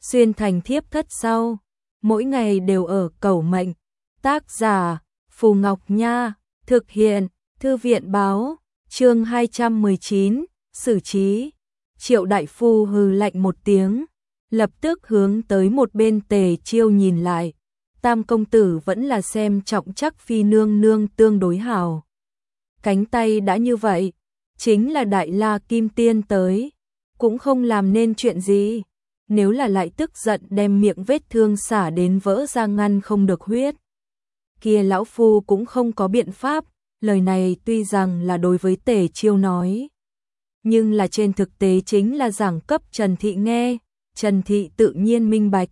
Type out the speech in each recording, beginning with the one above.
xuyên thành thiếp thất sau, mỗi ngày đều ở cầu mệnh. Tác giả Phù Ngọc Nha, thực hiện Thư viện báo, chương 219, xử trí. Triệu đại phu hừ lạnh một tiếng, lập tức hướng tới một bên Tề Chiêu nhìn lại. Tam công tử vẫn là xem trọng chắc phi nương nương tương đối hảo. Cánh tay đã như vậy, chính là Đại La Kim Tiên tới, cũng không làm nên chuyện gì. Nếu là lại tức giận đem miệng vết thương xả đến vỡ ra ngăn không được huyết, kia lão phu cũng không có biện pháp. Lời này tuy rằng là đối với Tề Chiêu nói, nhưng là trên thực tế chính là giảng cấp Trần Thị nghe. Trần Thị tự nhiên minh bạch.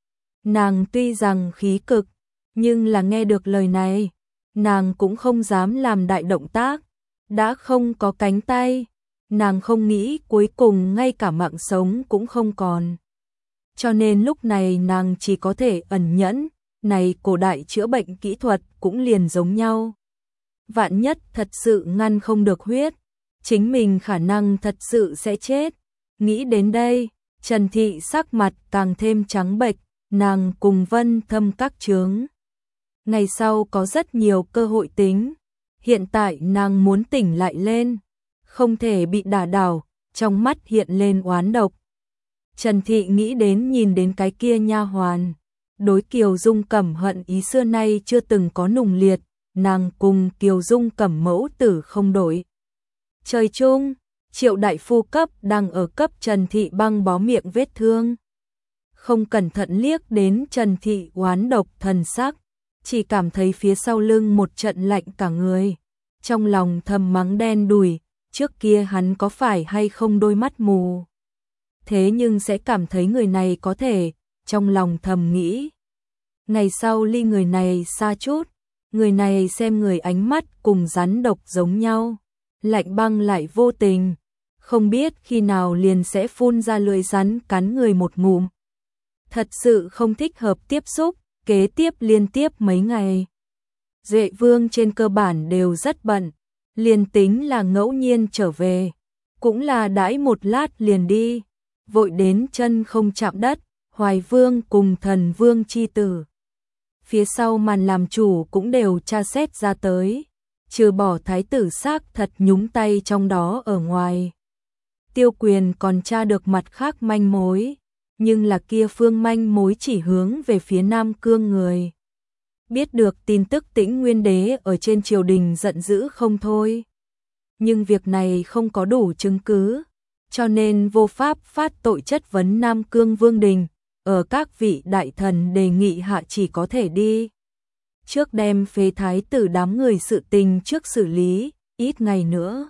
Nàng tuy rằng khí cực, nhưng là nghe được lời này, nàng cũng không dám làm đại động tác. Đã không có cánh tay, nàng không nghĩ cuối cùng ngay cả mạng sống cũng không còn. Cho nên lúc này nàng chỉ có thể ẩn nhẫn. Này cổ đại chữa bệnh kỹ thuật cũng liền giống nhau. Vạn nhất thật sự ngăn không được huyết, chính mình khả năng thật sự sẽ chết. Nghĩ đến đây, Trần Thị sắc mặt càng thêm trắng bệch, nàng cùng Vân Thâm các chướng. Ngày sau có rất nhiều cơ hội tính, hiện tại nàng muốn tỉnh lại lên, không thể bị đả đảo, trong mắt hiện lên oán độc. Trần Thị nghĩ đến nhìn đến cái kia nha hoàn, đối Kiều Dung Cẩm hận ý xưa nay chưa từng có nùng liệt, nàng cùng Kiều Dung Cẩm mẫu tử không đổi. Trời chung, Triệu đại phu cấp đang ở cấp Trần Thị băng bó miệng vết thương. Không cẩn thận liếc đến Trần Thị oán độc thần sắc, chỉ cảm thấy phía sau lưng một trận lạnh cả người. Trong lòng thầm mắng đen đủi, trước kia hắn có phải hay không đôi mắt mù. Thế nhưng sẽ cảm thấy người này có thể, trong lòng thầm nghĩ. Ngày sau ly người này xa chút, người này xem người ánh mắt cùng rắn độc giống nhau, lạnh băng lại vô tình, không biết khi nào liền sẽ phun ra lưỡi rắn cắn người một ngụm. Thật sự không thích hợp tiếp xúc, kế tiếp liên tiếp mấy ngày. Duệ Vương trên cơ bản đều rất bận, liền tính là ngẫu nhiên trở về, cũng là đãi một lát liền đi, vội đến chân không chạm đất. Hoài Vương cùng Thần Vương chi tử, phía sau màn làm chủ cũng đều tra xét ra tới, trừ bỏ thái tử xác thật nhúng tay trong đó ở ngoài. Tiêu Quyền còn tra được mặt khác manh mối, nhưng là kia phương manh mối chỉ hướng về phía Nam Cương người. Biết được tin tức Tĩnh Nguyên Đế ở trên triều đình giận dữ không thôi. Nhưng việc này không có đủ chứng cứ, cho nên vô pháp phát tội chất vấn Nam Cương Vương Đình. Ở các vị đại thần đề nghị hạ chỉ có thể đi trước đem phế thái tử đám người sự tình trước xử lý, ít ngày nữa.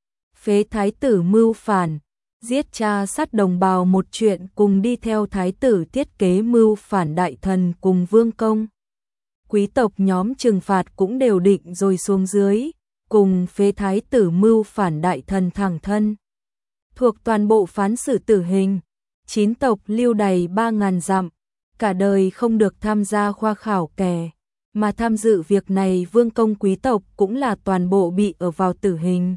Phế thái tử mưu phản, giết cha sát đồng bào một chuyện cùng đi theo thái tử thiết kế mưu phản đại thần cùng vương công. Quý tộc nhóm trừng phạt cũng đều định rồi xuống dưới, cùng phế thái tử mưu phản đại thần thẳng thân. Thuộc toàn bộ phán xử tử hình. 9 tộc lưu đày 3.000 dặm, cả đời không được tham gia khoa khảo kẻ, mà tham dự việc này vương công quý tộc cũng là toàn bộ bị ở vào tử hình.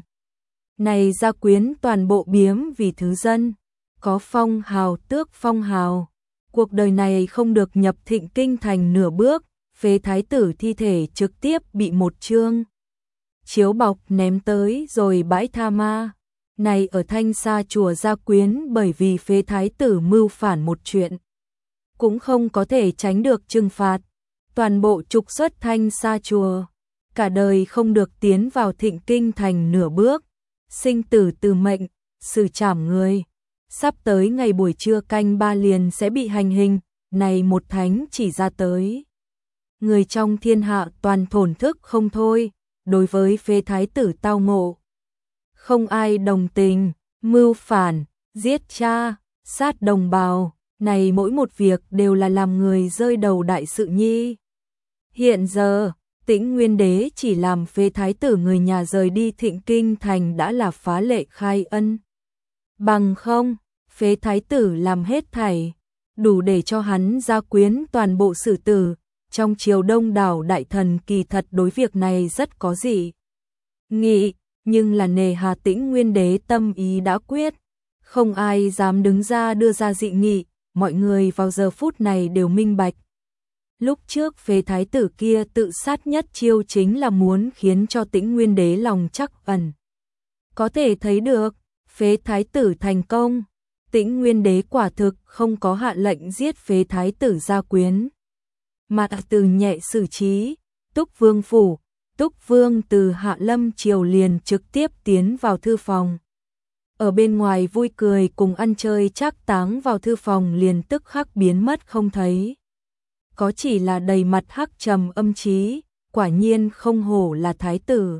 Này gia quyến toàn bộ biếm vì thứ dân, có phong hào tước phong hào, cuộc đời này không được nhập Thịnh Kinh thành nửa bước, phế thái tử thi thể trực tiếp bị một chương chiếu bọc ném tới rồi bãi tha ma. Này ở Thanh Sa chùa gia quyến bởi vì phế thái tử mưu phản một chuyện, cũng không có thể tránh được trừng phạt, toàn bộ trục xuất Thanh Sa chùa, cả đời không được tiến vào Thịnh Kinh thành nửa bước, sinh tử từ mệnh, xử trảm người. Sắp tới ngày buổi trưa canh 3 liền sẽ bị hành hình, này một thánh chỉ ra tới. Người trong thiên hạ toàn thổn thức không thôi, đối với phế thái tử tao ngộ. Không ai đồng tình, mưu phản, giết cha, sát đồng bào, này mỗi một việc đều là làm người rơi đầu đại sự nhi. Hiện giờ, Tĩnh Nguyên Đế chỉ làm phế thái tử người nhà rời đi Thịnh Kinh thành đã là phá lệ khai ân. Bằng không, phế thái tử làm hết thảy, đủ để cho hắn gia quyến toàn bộ xử tử. Trong triều đông đảo đại thần kỳ thật đối việc này rất có dị nghị. Nhưng là nề hà Tĩnh Nguyên Đế tâm ý đã quyết, không ai dám đứng ra đưa ra dị nghị, mọi người vào giờ phút này đều minh bạch. Lúc trước Phế thái tử kia tự sát nhất chiêu chính là muốn khiến cho Tĩnh Nguyên đế lòng trắc ẩn. Có thể thấy được, Phế thái tử thành công, Tĩnh Nguyên đế quả thực không có hạ lệnh giết Phế thái tử gia quyến, mà từ nhẹ xử trí. Túc Vương phủ, Túc Vương từ Hạ Lâm triều liền trực tiếp tiến vào thư phòng. Ở bên ngoài vui cười cùng ăn chơi trác táng vào thư phòng liền tức khắc biến mất không thấy. Có chỉ là đầy mặt hắc trầm âm trí, quả nhiên không hổ là thái tử.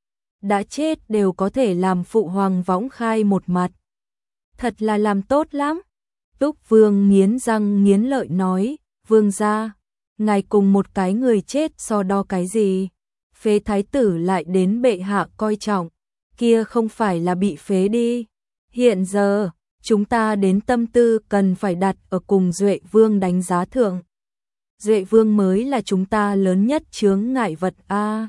Đã chết đều có thể làm phụ hoàng võng khai một mặt. Thật là làm tốt lắm. Túc Vương nghiến răng nghiến lợi nói, vương gia, ngài cùng một cái người chết so đo cái gì? Phế thái tử lại đến bệ hạ coi trọng, kia không phải là bị phế đi. Hiện giờ, chúng ta đến tâm tư cần phải đặt ở cùng Duệ Vương đánh giá thượng. Duệ Vương mới là chúng ta lớn nhất chướng ngại vật a.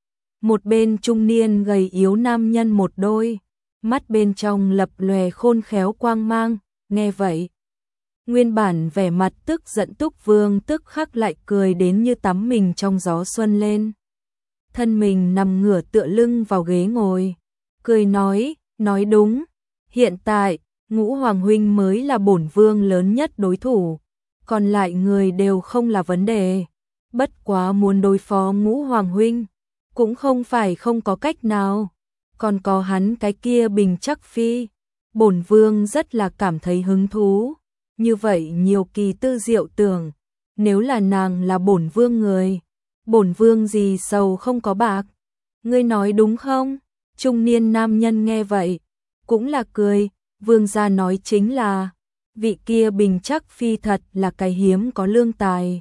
Một bên trung niên gầy yếu nam nhân một đôi, mắt bên trong lập lòe khôn khéo quang mang, nghe vậy. Nguyên bản vẻ mặt tức giận Túc Vương tức khắc lại cười đến như tắm mình trong gió xuân lên. Thân mình nằm ngửa tựa lưng vào ghế ngồi, cười nói đúng, hiện tại, Ngũ Hoàng huynh mới là bổn vương lớn nhất đối thủ, còn lại người đều không là vấn đề. Bất quá muốn đối phó Ngũ Hoàng huynh, cũng không phải không có cách nào, còn có hắn cái kia Bình Trắc Phi, bổn vương rất là cảm thấy hứng thú. Như vậy nhiều kỳ tư diệu tưởng, nếu là nàng là bổn vương người, bổn vương gì sầu không có bạc. Ngươi nói đúng không? Trung niên nam nhân nghe vậy, cũng là cười, vương gia nói chính là, vị kia Bình Trắc Phi thật là cái hiếm có lương tài.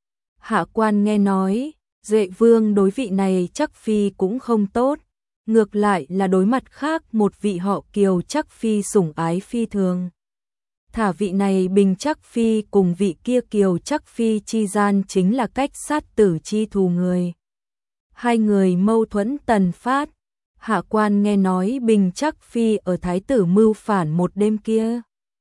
Hạ quan nghe nói, Duệ Vương đối vị này Trắc Phi cũng không tốt, ngược lại là đối mặt khác một vị họ Kiều Trắc Phi sủng ái phi thường. Thả vị này Bình Trắc Phi cùng vị kia Kiều Trắc Phi chi gian chính là cách sát tử chi thù người. Hai người mâu thuẫn tần phát, hạ quan nghe nói Bình Trắc Phi ở thái tử mưu phản một đêm kia,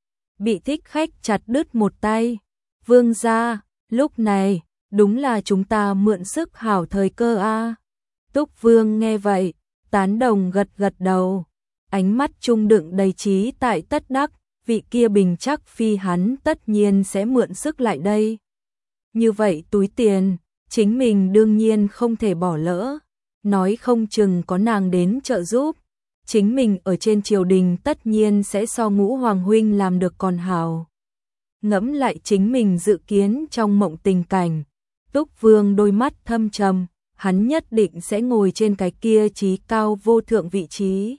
bị thích khách chặt đứt một tay. Vương gia, lúc này, đúng là chúng ta mượn sức hảo thời cơ a. Túc Vương nghe vậy, tán đồng gật gật đầu, ánh mắt trung đựng đầy trí tại tất đắc. Vị kia Bình Trắc Phi hắn tất nhiên sẽ mượn sức lại đây. Như vậy túi tiền, chính mình đương nhiên không thể bỏ lỡ, nói không chừng có nàng đến trợ giúp, chính mình ở trên triều đình tất nhiên sẽ so Ngũ Hoàng huynh làm được còn hào. Ngẫm lại chính mình dự kiến trong mộng tình cảnh, Túc Vương đôi mắt thâm trầm, hắn nhất định sẽ ngồi trên cái kia trí cao vô thượng vị trí.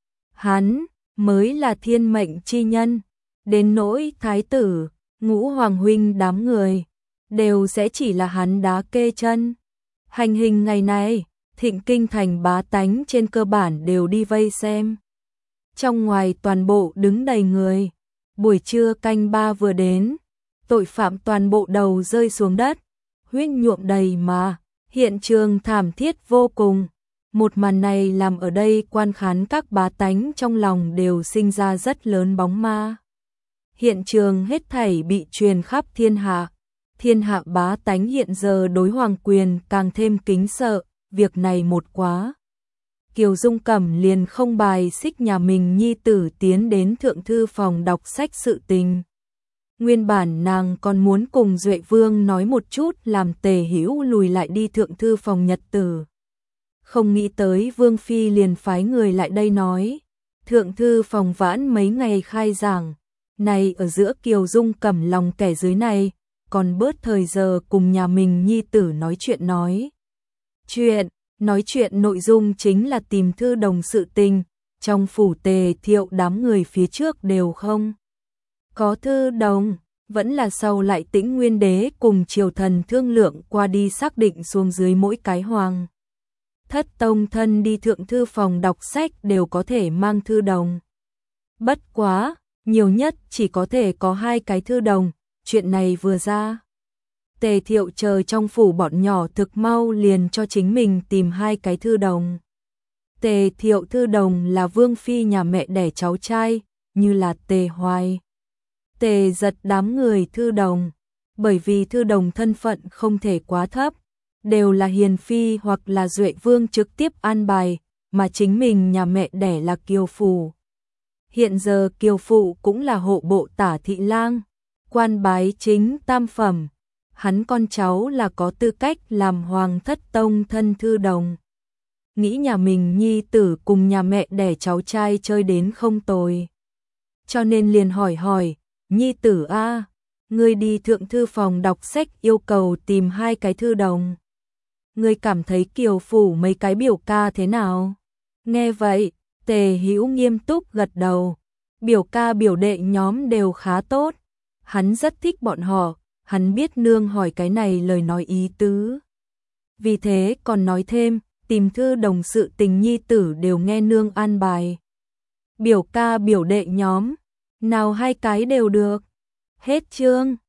Hắn mới là thiên mệnh chi nhân, đến nỗi thái tử, Ngũ Hoàng huynh đám người, đều sẽ chỉ là hắn đá kê chân. Hành hình ngày này, Thịnh Kinh thành bá tánh trên cơ bản đều đi vây xem. Trong ngoài toàn bộ đứng đầy người, buổi trưa canh ba vừa đến, tội phạm toàn bộ đầu rơi xuống đất, huyết nhuộm đầy mà, hiện trường thảm thiết vô cùng. Một màn này làm ở đây quan khán các bá tánh trong lòng đều sinh ra rất lớn bóng ma. Hiện trường hết thảy bị truyền khắp thiên hạ bá tánh hiện giờ đối hoàng quyền càng thêm kính sợ, việc này một quá. Kiều Dung Cẩm liền không bài xích nhà mình nhi tử tiến đến thượng thư phòng đọc sách sự tình. Nguyên bản nàng còn muốn cùng Duệ Vương nói một chút làm Tề Hữu lùi lại đi thượng thư phòng nhật tử. Không nghĩ tới Vương Phi liền phái người lại đây nói, thượng thư phòng vãn mấy ngày khai giảng, này ở giữa Kiều Dung Cẩm lòng kẻ dưới này, còn bớt thời giờ cùng nhà mình nhi tử nói chuyện nói chuyện nội dung chính là tìm thư đồng sự tình, trong phủ Tề Thiệu đám người phía trước đều không có thư đồng, vẫn là sau lại Tĩnh Nguyên đế cùng triều thần thương lượng qua đi xác định xuống dưới mỗi cái hoàng thất tông thân đi thượng thư phòng đọc sách đều có thể mang thư đồng. Bất quá, nhiều nhất chỉ có thể có 2 cái thư đồng, chuyện này vừa ra. Tề Thiệu chờ trong phủ bọn nhỏ thực mau liền cho chính mình tìm 2 cái thư đồng. Tề Thiệu thư đồng là Vương Phi nhà mẹ đẻ cháu trai, như là Tề Hoài, Tề Giật đám người Thư Đồng, bởi vì Thư Đồng thân phận không thể quá thấp, đều là hiền phi hoặc là Duệ Vương trực tiếp an bài, mà chính mình nhà mẹ đẻ là Kiều Phủ. Hiện giờ Kiều Phụ cũng là hộ bộ Tả Thị Lang, quan bái chính tam phẩm, hắn con cháu là có tư cách làm hoàng thất tông thân Thư Đồng. Nghĩ nhà mình nhi tử cùng nhà mẹ đẻ cháu trai chơi đến không tồi. Cho nên liền hỏi, nhi tử a, ngươi đi thượng thư phòng đọc sách yêu cầu tìm 2 cái Thư Đồng. Ngươi cảm thấy Kiều Phủ mấy cái biểu ca thế nào? Nghe vậy, Tề Hữu nghiêm túc gật đầu. Biểu ca biểu đệ nhóm đều khá tốt. Hắn rất thích bọn họ, hắn biết nương hỏi cái này lời nói ý tứ. Vì thế còn nói thêm, tìm Thư Đồng sự tình nhi tử đều nghe nương an bài. Biểu ca biểu đệ nhóm, nào 2 cái đều được. Hết chương.